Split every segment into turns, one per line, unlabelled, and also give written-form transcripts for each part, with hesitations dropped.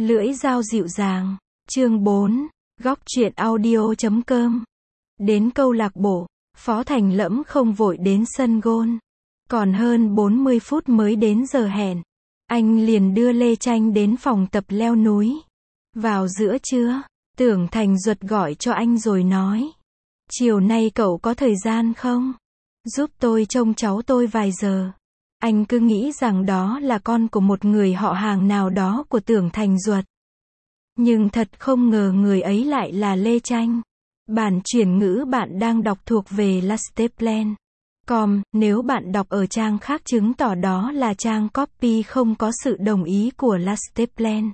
Lưỡi dao dịu dàng. Chương 4. Góc truyện audio.com. Đến câu lạc bộ, Phó Thành Lẫm không vội đến sân golf. Còn hơn 40 phút mới đến giờ hẹn. Anh liền đưa Lê Tranh đến phòng tập leo núi. Vào giữa trưa, Tưởng Thành Duật gọi cho anh rồi nói. Chiều nay cậu có thời gian không? Giúp tôi trông cháu tôi vài giờ. Anh cứ nghĩ rằng đó là con của một người họ hàng nào đó của Tưởng Thành Duật. Nhưng thật không ngờ người ấy lại là Lê Tranh. Bản chuyển ngữ bạn đang đọc thuộc về lasteplan.com, nếu bạn đọc ở trang khác chứng tỏ đó là trang copy không có sự đồng ý của Lasteplan.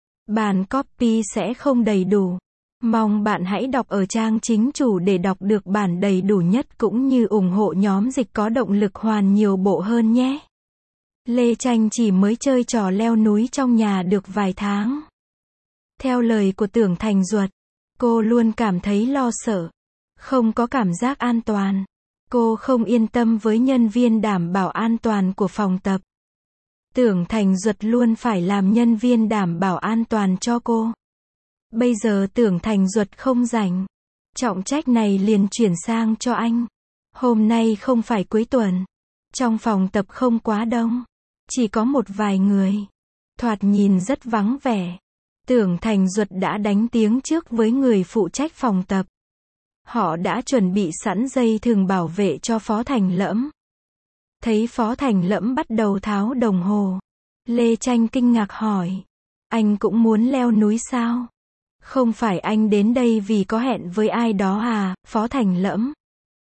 Bản copy sẽ không đầy đủ. Mong bạn hãy đọc ở trang chính chủ để đọc được bản đầy đủ nhất cũng như ủng hộ nhóm dịch có động lực hoàn nhiều bộ hơn nhé. Lê Tranh chỉ mới chơi trò leo núi trong nhà được vài tháng. Theo lời của Tưởng Thành Duật, cô luôn cảm thấy lo sợ, không có cảm giác an toàn. Cô không yên tâm với nhân viên đảm bảo an toàn của phòng tập. Tưởng Thành Duật luôn phải làm nhân viên đảm bảo an toàn cho cô. Bây giờ Tưởng Thành Duật không rảnh. Trọng trách này liền chuyển sang cho anh. Hôm nay không phải cuối tuần. Trong phòng tập không quá đông. Chỉ có một vài người. Thoạt nhìn rất vắng vẻ. Tưởng Thành Duật đã đánh tiếng trước với người phụ trách phòng tập. Họ đã chuẩn bị sẵn dây thừng bảo vệ cho Phó Thành Lẫm. Thấy Phó Thành Lẫm bắt đầu tháo đồng hồ. Lê Tranh kinh ngạc hỏi. Anh cũng muốn leo núi sao? Không phải anh đến đây vì có hẹn với ai đó à, Phó Thành Lẫm?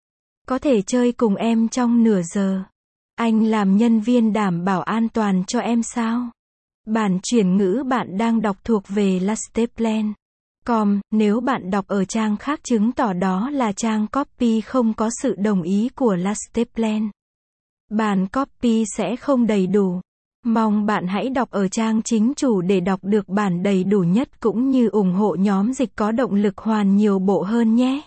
Có thể chơi cùng em trong nửa giờ. Anh làm nhân viên đảm bảo an toàn cho em sao? Bản chuyển ngữ bạn đang đọc thuộc về lasteplan.com, nếu bạn đọc ở trang khác chứng tỏ đó là trang copy không có sự đồng ý của Lasteplan. Bản copy sẽ không đầy đủ. Mong bạn hãy đọc ở trang chính chủ để đọc được bản đầy đủ nhất cũng như ủng hộ nhóm dịch có động lực hoàn nhiều bộ hơn nhé.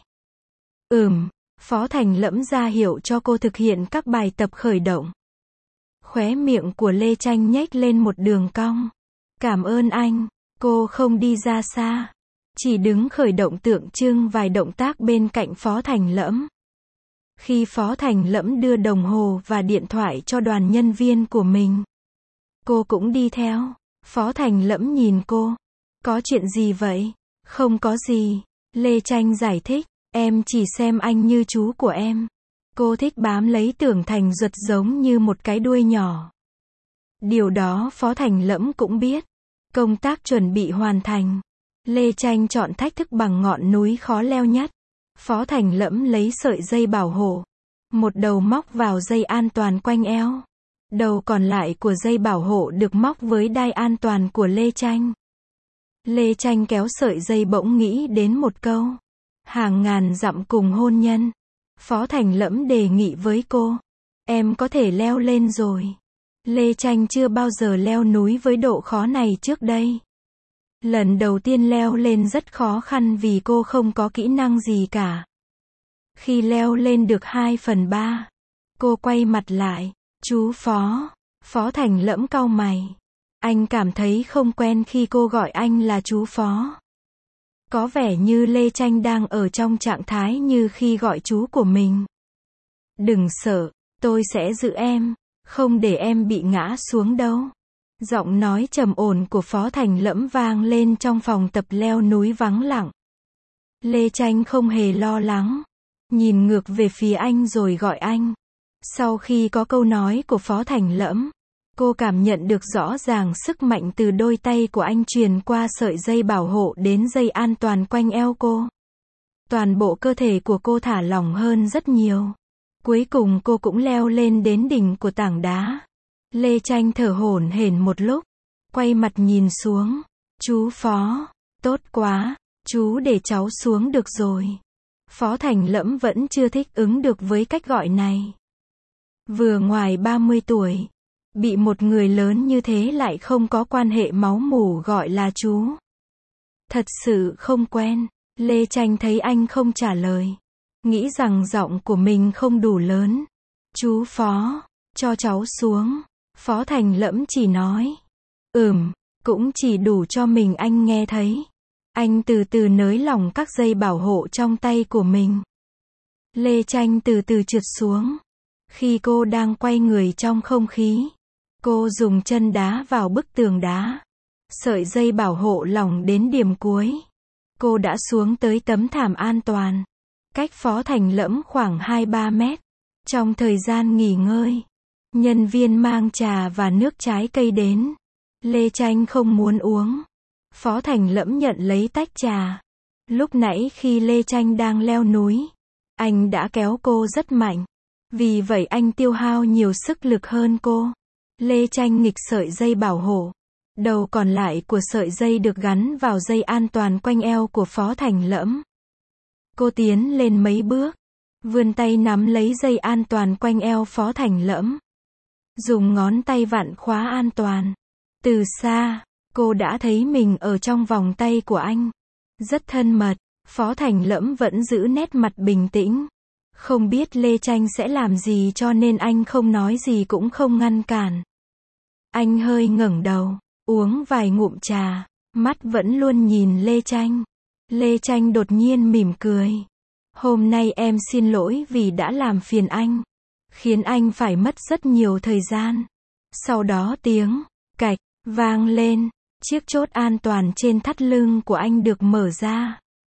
Phó Thành Lẫm ra hiệu cho cô thực hiện các bài tập khởi động. Khóe miệng của Lê Tranh nhếch lên một đường cong. Cảm ơn anh. Cô không đi ra xa. Chỉ đứng khởi động tượng trưng vài động tác bên cạnh Phó Thành Lẫm. Khi Phó Thành Lẫm đưa đồng hồ và điện thoại cho đoàn nhân viên của mình, cô cũng đi theo. Phó Thành Lẫm nhìn cô. Có chuyện gì vậy? Không có gì. Lê Tranh giải thích. Em chỉ xem anh như chú của em. Cô thích bám lấy Tưởng Thành Duật giống như một cái đuôi nhỏ. Điều đó Phó Thành Lẫm cũng biết. Công tác chuẩn bị hoàn thành. Lê Tranh chọn thách thức bằng ngọn núi khó leo nhất. Phó Thành Lẫm lấy sợi dây bảo hộ. Một đầu móc vào dây an toàn quanh eo. Đầu còn lại của dây bảo hộ được móc với đai an toàn của Lê Tranh. Lê Tranh kéo sợi dây bỗng nghĩ đến một câu. Hàng ngàn dặm cùng hôn nhân. Phó Thành Lẫm đề nghị với cô. Em có thể leo lên rồi. Lê Tranh chưa bao giờ leo núi với độ khó này trước đây. Lần đầu tiên leo lên rất khó khăn vì cô không có kỹ năng gì cả. Khi leo lên được 2/3, cô quay mặt lại. Chú Phó. Phó Thành Lẫm cau mày. Anh cảm thấy không quen khi cô gọi anh là chú Phó. Có vẻ như Lê Tranh đang ở trong trạng thái như khi gọi chú của mình. Đừng sợ, tôi sẽ giữ em, không để em bị ngã xuống đâu. Giọng nói trầm ổn của Phó Thành Lẫm vang lên trong phòng tập leo núi vắng lặng. Lê Tranh không hề lo lắng. Nhìn ngược về phía anh rồi gọi anh. Sau khi có câu nói của Phó Thành Lẫm, cô cảm nhận được rõ ràng sức mạnh từ đôi tay của anh truyền qua sợi dây bảo hộ đến dây an toàn quanh eo cô. Toàn bộ cơ thể của cô thả lỏng hơn rất nhiều. Cuối cùng cô cũng leo lên đến đỉnh của tảng đá. Lê Tranh thở hổn hển một lúc, quay mặt nhìn xuống. Chú Phó, tốt quá, chú để cháu xuống được rồi. Phó Thành Lẫm vẫn chưa thích ứng được với cách gọi này. Vừa ngoài 30 tuổi, bị một người lớn như thế lại không có quan hệ máu mủ gọi là chú. Thật sự không quen. Lê Tranh thấy anh không trả lời. Nghĩ rằng giọng của mình không đủ lớn. Chú Phó, cho cháu xuống. Phó Thành Lẫm chỉ nói. cũng chỉ đủ cho mình anh nghe thấy. Anh từ từ nới lỏng các dây bảo hộ trong tay của mình. Lê Tranh từ từ trượt xuống. Khi cô đang quay người trong không khí, cô dùng chân đá vào bức tường đá. Sợi dây bảo hộ lỏng đến điểm cuối. Cô đã xuống tới tấm thảm an toàn. Cách Phó Thành Lẫm khoảng 2-3 mét. Trong thời gian nghỉ ngơi, nhân viên mang trà và nước trái cây đến. Lê Tranh không muốn uống. Phó Thành Lẫm nhận lấy tách trà. Lúc nãy khi Lê Tranh đang leo núi, anh đã kéo cô rất mạnh. Vì vậy anh tiêu hao nhiều sức lực hơn cô. Lê Tranh nghịch sợi dây bảo hộ. Đầu còn lại của sợi dây được gắn vào dây an toàn quanh eo của Phó Thành Lẫm. Cô tiến lên mấy bước, vươn tay nắm lấy dây an toàn quanh eo Phó Thành Lẫm. Dùng ngón tay vặn khóa an toàn. Từ xa, cô đã thấy mình ở trong vòng tay của anh. Rất thân mật. Phó Thành Lẫm vẫn giữ nét mặt bình tĩnh. Không biết Lê Tranh sẽ làm gì cho nên anh không nói gì cũng không ngăn cản. Anh hơi ngẩng đầu, uống vài ngụm trà, mắt vẫn luôn nhìn Lê Tranh. Lê Tranh đột nhiên mỉm cười. Hôm nay em xin lỗi vì đã làm phiền anh, khiến anh phải mất rất nhiều thời gian. Sau đó tiếng cạch vang lên, chiếc chốt an toàn trên thắt lưng của anh được mở ra.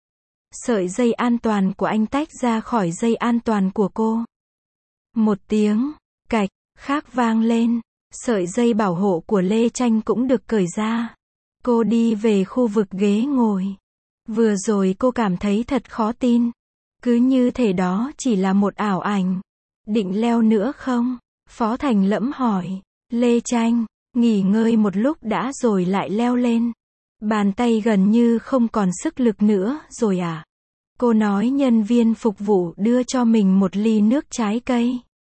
Sợi dây an toàn của anh tách ra khỏi dây an toàn của cô. Một tiếng cạch khác vang lên, sợi dây bảo hộ của Lê Tranh cũng được cởi ra. Cô đi về khu vực ghế ngồi. Vừa rồi cô cảm thấy thật khó tin. Cứ như thể đó chỉ là một ảo ảnh. Định leo nữa không? Phó Thành Lẫm hỏi. Lê Tranh, nghỉ ngơi một lúc đã rồi lại leo lên. Bàn tay gần như không còn sức lực nữa rồi à? Cô nói nhân viên phục vụ đưa cho mình một ly nước trái cây.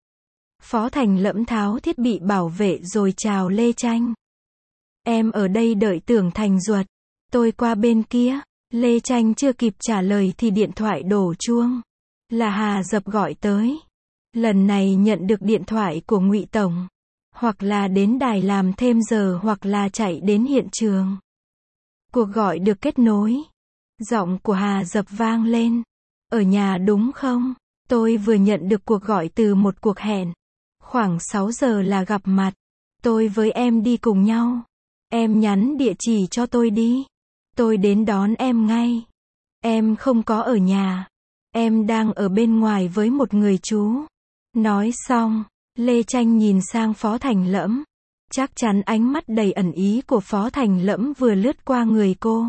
Phó Thành Lẫm tháo thiết bị bảo vệ rồi chào Lê Tranh. Em ở đây đợi Tưởng Thành Duật. Tôi qua bên kia. Lê Tranh chưa kịp trả lời thì điện thoại đổ chuông. Là Hà Dập gọi tới. Lần này nhận được điện thoại của Ngụy Tổng. Hoặc là đến đài làm thêm giờ hoặc là chạy đến hiện trường. Cuộc gọi được kết nối. Giọng của Hà Dập vang lên. Ở nhà đúng không? Tôi vừa nhận được cuộc gọi từ một cuộc hẹn. Khoảng 6 giờ là gặp mặt. Tôi với em đi cùng nhau. Em nhắn địa chỉ cho tôi đi. Tôi đến đón em ngay. Em không có ở nhà. Em đang ở bên ngoài với một người chú. Nói xong, Lê Tranh nhìn sang Phó Thành Lẫm. Chắc chắn ánh mắt đầy ẩn ý của Phó Thành Lẫm vừa lướt qua người cô.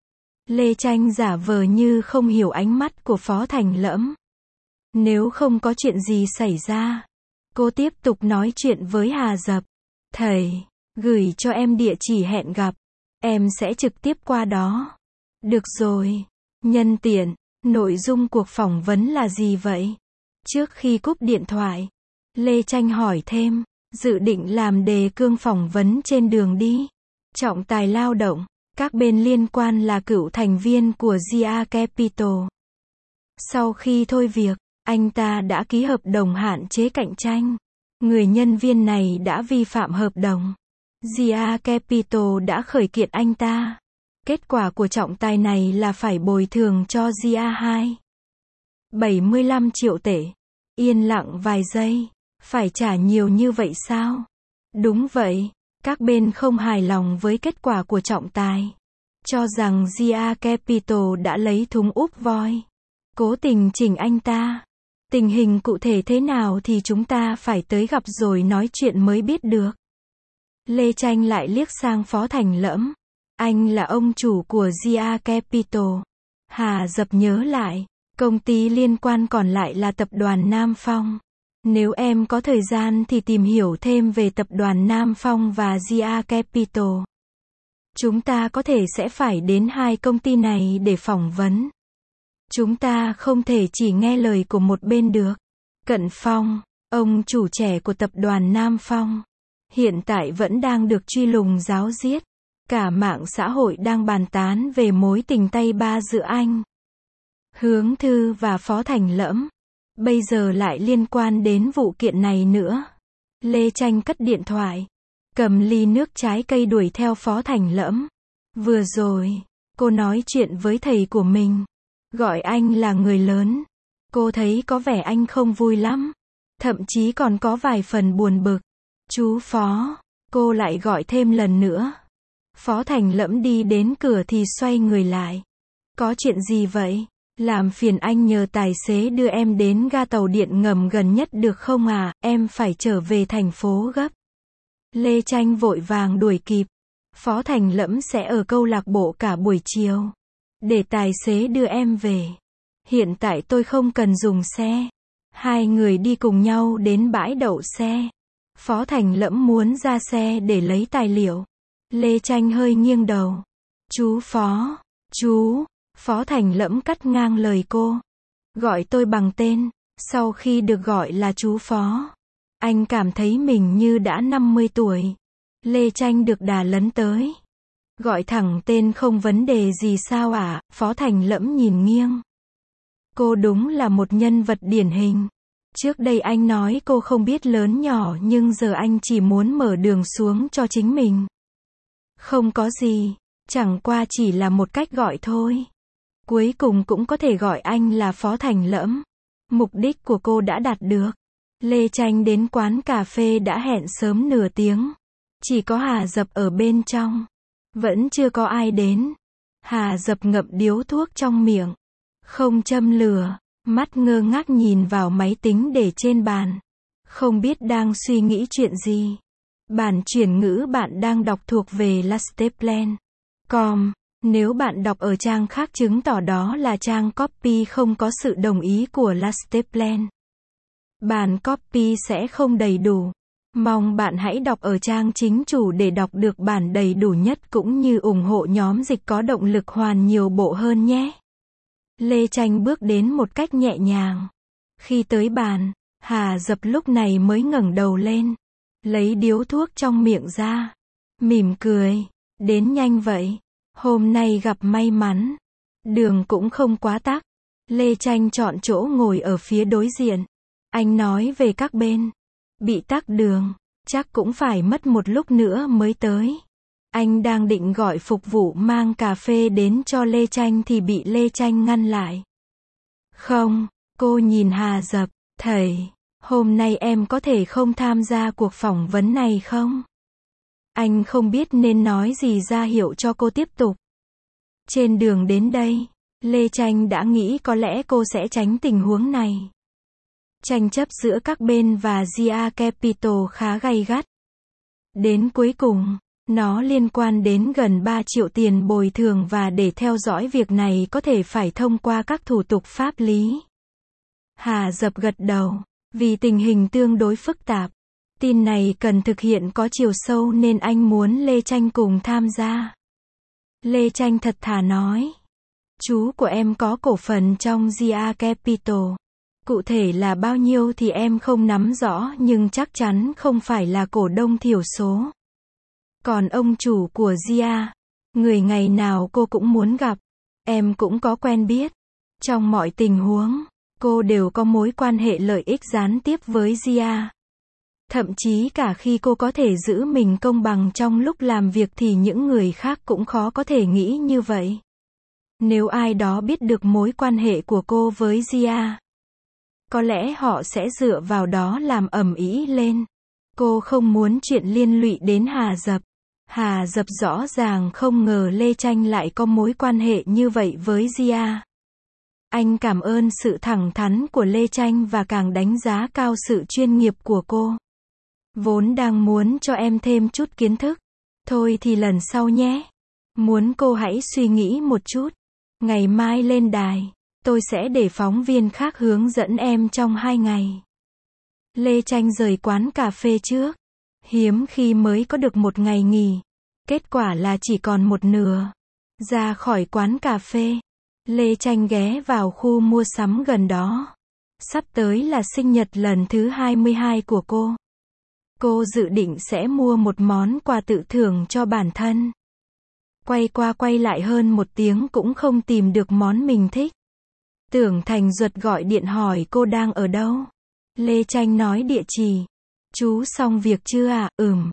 Lê Tranh giả vờ như không hiểu ánh mắt của Phó Thành Lẫm. Nếu không có chuyện gì xảy ra, cô tiếp tục nói chuyện với Hà Dập. Thầy, gửi cho em địa chỉ hẹn gặp. Em sẽ trực tiếp qua đó. Được rồi. Nhân tiện, nội dung cuộc phỏng vấn là gì vậy? Trước khi cúp điện thoại, Lê Tranh hỏi thêm, dự định làm đề cương phỏng vấn trên đường đi. Trọng tài lao động, các bên liên quan là cựu thành viên của GA Capital. Sau khi thôi việc, anh ta đã ký hợp đồng hạn chế cạnh tranh. Người nhân viên này đã vi phạm hợp đồng. GA Capital đã khởi kiện anh ta. Kết quả của trọng tài này là phải bồi thường cho GA 75 triệu tệ. Yên lặng vài giây. Phải trả nhiều như vậy sao? Đúng vậy. Các bên không hài lòng với kết quả của trọng tài. Cho rằng GA Capital đã lấy thúng úp voi. Cố tình chỉnh anh ta. Tình hình cụ thể thế nào thì chúng ta phải tới gặp rồi nói chuyện mới biết được. Lê Tranh lại liếc sang Phó Thành Lẫm. Anh là ông chủ của GA Capital. Hà Dập nhớ lại. Công ty liên quan còn lại là tập đoàn Nam Phong. Nếu em có thời gian thì tìm hiểu thêm về tập đoàn Nam Phong và GA Capital. Chúng ta có thể sẽ phải đến hai công ty này để phỏng vấn. Chúng ta không thể chỉ nghe lời của một bên được. Cận Phong, ông chủ trẻ của tập đoàn Nam Phong, hiện tại vẫn đang được truy lùng ráo riết. Cả mạng xã hội đang bàn tán về mối tình tay ba giữa anh, Hướng Thư và Phó Thành Lẫm. Bây giờ lại liên quan đến vụ kiện này nữa. Lê Tranh cất điện thoại. cầm ly nước trái cây đuổi theo Phó Thành Lẫm. Vừa rồi, cô nói chuyện với thầy của mình. Gọi anh là người lớn. Cô thấy có vẻ anh không vui lắm. Thậm chí còn có vài phần buồn bực. Chú Phó, cô lại gọi thêm lần nữa. Phó Thành Lẫm đi đến cửa thì xoay người lại. Có chuyện gì vậy? Làm phiền anh nhờ tài xế đưa em đến ga tàu điện ngầm gần nhất được không à, em phải trở về thành phố gấp. Lê Tranh vội vàng đuổi kịp. Phó Thành Lẫm sẽ ở câu lạc bộ cả buổi chiều. Để tài xế đưa em về. Hiện tại tôi không cần dùng xe. Hai người đi cùng nhau đến bãi đậu xe. Phó Thành Lẫm muốn ra xe để lấy tài liệu. Lê Tranh hơi nghiêng đầu. Chú Phó, chú. Phó Thành Lẫm cắt ngang lời cô. Gọi tôi bằng tên. Sau khi được gọi là chú Phó, anh cảm thấy mình như đã 50 tuổi. Lê Tranh được đà lấn tới. Gọi thẳng tên không vấn đề gì sao ạ? Phó Thành Lẫm nhìn nghiêng. Cô đúng là một nhân vật điển hình. Trước đây anh nói cô không biết lớn nhỏ nhưng giờ anh chỉ muốn mở đường xuống cho chính mình. Không có gì, chẳng qua chỉ là một cách gọi thôi. Cuối cùng cũng có thể gọi anh là Phó Thành Lẫm. Mục đích của cô đã đạt được. Lê Tranh đến quán cà phê đã hẹn sớm nửa tiếng. Chỉ có Hà Dập ở bên trong. Vẫn chưa có ai đến. Hà Dập ngậm điếu thuốc trong miệng. Không châm lửa. Mắt ngơ ngác nhìn vào máy tính để trên bàn. Không biết đang suy nghĩ chuyện gì. Bản chuyển ngữ bạn đang đọc thuộc về lasteplan.com. Nếu bạn đọc ở trang khác chứng tỏ đó là trang copy không có sự đồng ý của Lasteplan. Bản copy sẽ không đầy đủ. Mong bạn hãy đọc ở trang chính chủ để đọc được bản đầy đủ nhất cũng như ủng hộ nhóm dịch có động lực hoàn nhiều bộ hơn nhé. Lê Tranh bước đến một cách nhẹ nhàng. Khi tới bàn, Hà Dập lúc này mới ngẩng đầu lên. Lấy điếu thuốc trong miệng ra. Mỉm cười. Đến nhanh vậy. Hôm nay gặp may mắn. Đường cũng không quá tắc. Lê Tranh chọn chỗ ngồi ở phía đối diện. Anh nói về các bên. Bị tắc đường, chắc cũng phải mất một lúc nữa mới tới. Anh đang định gọi phục vụ mang cà phê đến cho Lê Tranh thì bị Lê Tranh ngăn lại. Không, cô nhìn Hà Dập, thầy, hôm nay em có thể không tham gia cuộc phỏng vấn này không? Anh không biết nên nói gì ra hiệu cho cô tiếp tục. Trên đường đến đây, Lê Tranh đã nghĩ có lẽ cô sẽ tránh tình huống này. Tranh chấp giữa các bên và Zia Capital khá gay gắt. Đến cuối cùng, nó liên quan đến gần 3 triệu tiền bồi thường và để theo dõi việc này có thể phải thông qua các thủ tục pháp lý. Hà Dập gật đầu, vì tình hình tương đối phức tạp. Tin này cần thực hiện có chiều sâu nên anh muốn Lê Tranh cùng tham gia. Lê Tranh thật thà nói. Chú của em có cổ phần trong Zia Capital. Cụ thể là bao nhiêu thì em không nắm rõ nhưng chắc chắn không phải là cổ đông thiểu số. Còn ông chủ của Zia, người ngày nào cô cũng muốn gặp, em cũng có quen biết. Trong mọi tình huống, cô đều có mối quan hệ lợi ích gián tiếp với Zia. Thậm chí cả khi cô có thể giữ mình công bằng trong lúc làm việc thì những người khác cũng khó có thể nghĩ như vậy. Nếu ai đó biết được mối quan hệ của cô với Zia, có lẽ họ sẽ dựa vào đó làm ầm ĩ lên. Cô không muốn chuyện liên lụy đến Hà Dập. Hà Dập rõ ràng không ngờ Lê Tranh lại có mối quan hệ như vậy với Zia. Anh cảm ơn sự thẳng thắn của Lê Tranh và càng đánh giá cao sự chuyên nghiệp của cô. Vốn đang muốn cho em thêm chút kiến thức. Thôi thì lần sau nhé. Muốn cô hãy suy nghĩ một chút. Ngày mai lên đài, tôi sẽ để phóng viên khác hướng dẫn em trong 2 ngày. Lê Tranh rời quán cà phê trước. Hiếm khi mới có được một ngày nghỉ. Kết quả là chỉ còn một nửa. Ra khỏi quán cà phê, Lê Tranh ghé vào khu mua sắm gần đó. Sắp tới là sinh nhật lần thứ 22 của cô. Cô dự định sẽ mua một món quà tự thưởng cho bản thân. Quay qua quay lại hơn 1 tiếng cũng không tìm được món mình thích. Tưởng Thành Duật gọi điện hỏi cô đang ở đâu. Lê Tranh nói địa chỉ. Chú xong việc chưa à?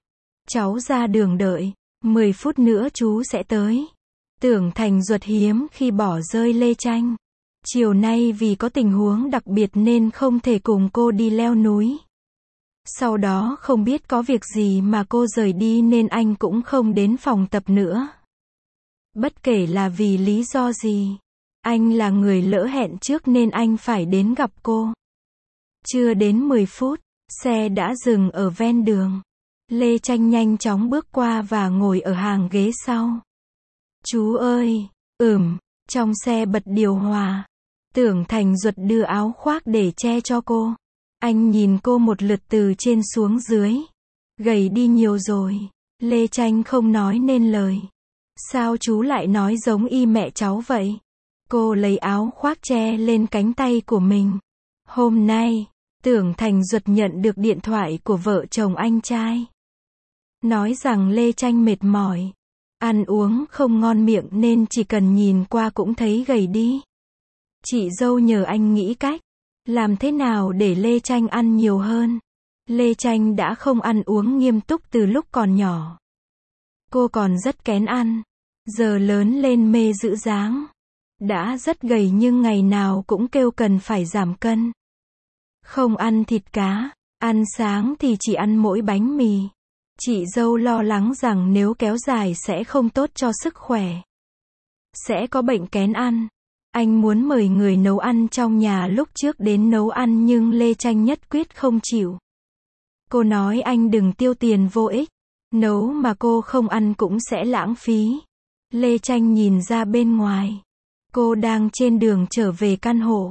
cháu ra đường đợi, 10 phút nữa chú sẽ tới. Tưởng Thành Duật hiếm khi bỏ rơi Lê Tranh. Chiều nay vì có tình huống đặc biệt nên không thể cùng cô đi leo núi. Sau đó không biết có việc gì mà cô rời đi nên anh cũng không đến phòng tập nữa. Bất kể là vì lý do gì, anh là người lỡ hẹn trước nên anh phải đến gặp cô. Chưa đến 10 phút, xe đã dừng ở ven đường. Lê Tranh nhanh chóng bước qua và ngồi ở hàng ghế sau. Chú ơi, trong xe bật điều hòa. Tưởng Thành Duật đưa áo khoác để che cho cô. Anh nhìn cô một lượt từ trên xuống dưới. Gầy đi nhiều rồi. Lê Tranh không nói nên lời. Sao chú lại nói giống y mẹ cháu vậy? Cô lấy áo khoác che lên cánh tay của mình. Hôm nay, Tưởng Thành Duật nhận được điện thoại của vợ chồng anh trai. Nói rằng Lê Tranh mệt mỏi. Ăn uống không ngon miệng nên chỉ cần nhìn qua cũng thấy gầy đi. Chị dâu nhờ anh nghĩ cách. Làm thế nào để Lê Tranh ăn nhiều hơn? Lê Tranh đã không ăn uống nghiêm túc từ lúc còn nhỏ. Cô còn rất kén ăn. Giờ lớn lên mê giữ dáng. Đã rất gầy nhưng ngày nào cũng kêu cần phải giảm cân. Không ăn thịt cá. Ăn sáng thì chỉ ăn mỗi bánh mì. Chị dâu lo lắng rằng nếu kéo dài sẽ không tốt cho sức khỏe. Sẽ có bệnh kén ăn. Anh muốn mời người nấu ăn trong nhà lúc trước đến nấu ăn nhưng Lê Tranh nhất quyết không chịu. Cô nói anh đừng tiêu tiền vô ích. Nấu mà cô không ăn cũng sẽ lãng phí. Lê Tranh nhìn ra bên ngoài. Cô đang trên đường trở về căn hộ.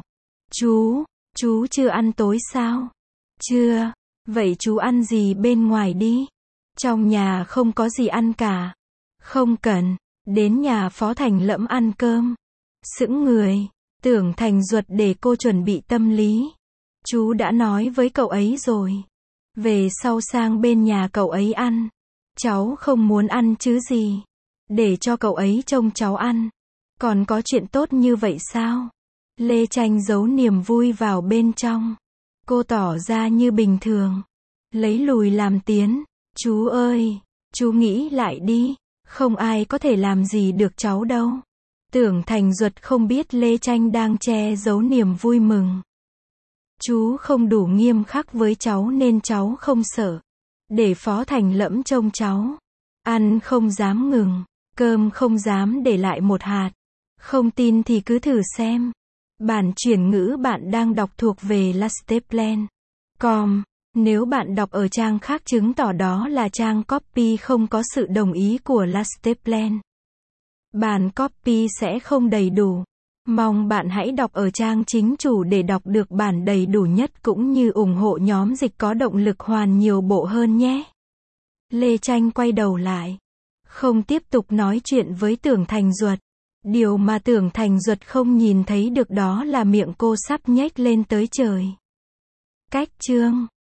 Chú chưa ăn tối sao? Chưa. Vậy chú ăn gì bên ngoài đi? Trong nhà không có gì ăn cả. Không cần. Đến nhà Phó Thành Lẫm ăn cơm. Sững người. Tưởng Thành Duật để cô chuẩn bị tâm lý. Chú đã nói với cậu ấy rồi. Về sau sang bên nhà cậu ấy ăn. Cháu không muốn ăn chứ gì. Để cho cậu ấy trông cháu ăn. Còn có chuyện tốt như vậy sao? Lê Tranh giấu niềm vui vào bên trong. Cô tỏ ra như bình thường. Lấy lùi làm tiến. Chú ơi, chú nghĩ lại đi. Không ai có thể làm gì được cháu đâu. Tưởng Thành Duật không biết Lê Tranh đang che giấu niềm vui mừng. Chú không đủ nghiêm khắc với cháu nên cháu không sợ. Để Phó Thành Lẫm trông cháu. Ăn không dám ngừng. Cơm không dám để lại một hạt. Không tin thì cứ thử xem. Bản chuyển ngữ bạn đang đọc thuộc về lasteplan.com. Nếu bạn đọc ở trang khác chứng tỏ đó là trang copy không có sự đồng ý của Lasteplan. Bản copy sẽ không đầy đủ. Mong bạn hãy đọc ở trang chính chủ để đọc được bản đầy đủ nhất cũng như ủng hộ nhóm dịch có động lực hoàn nhiều bộ hơn nhé. Lê Tranh quay đầu lại. Không tiếp tục nói chuyện với Tưởng Thành Duật. Điều mà Tưởng Thành Duật không nhìn thấy được đó là miệng cô sắp nhếch lên tới trời. Cách chương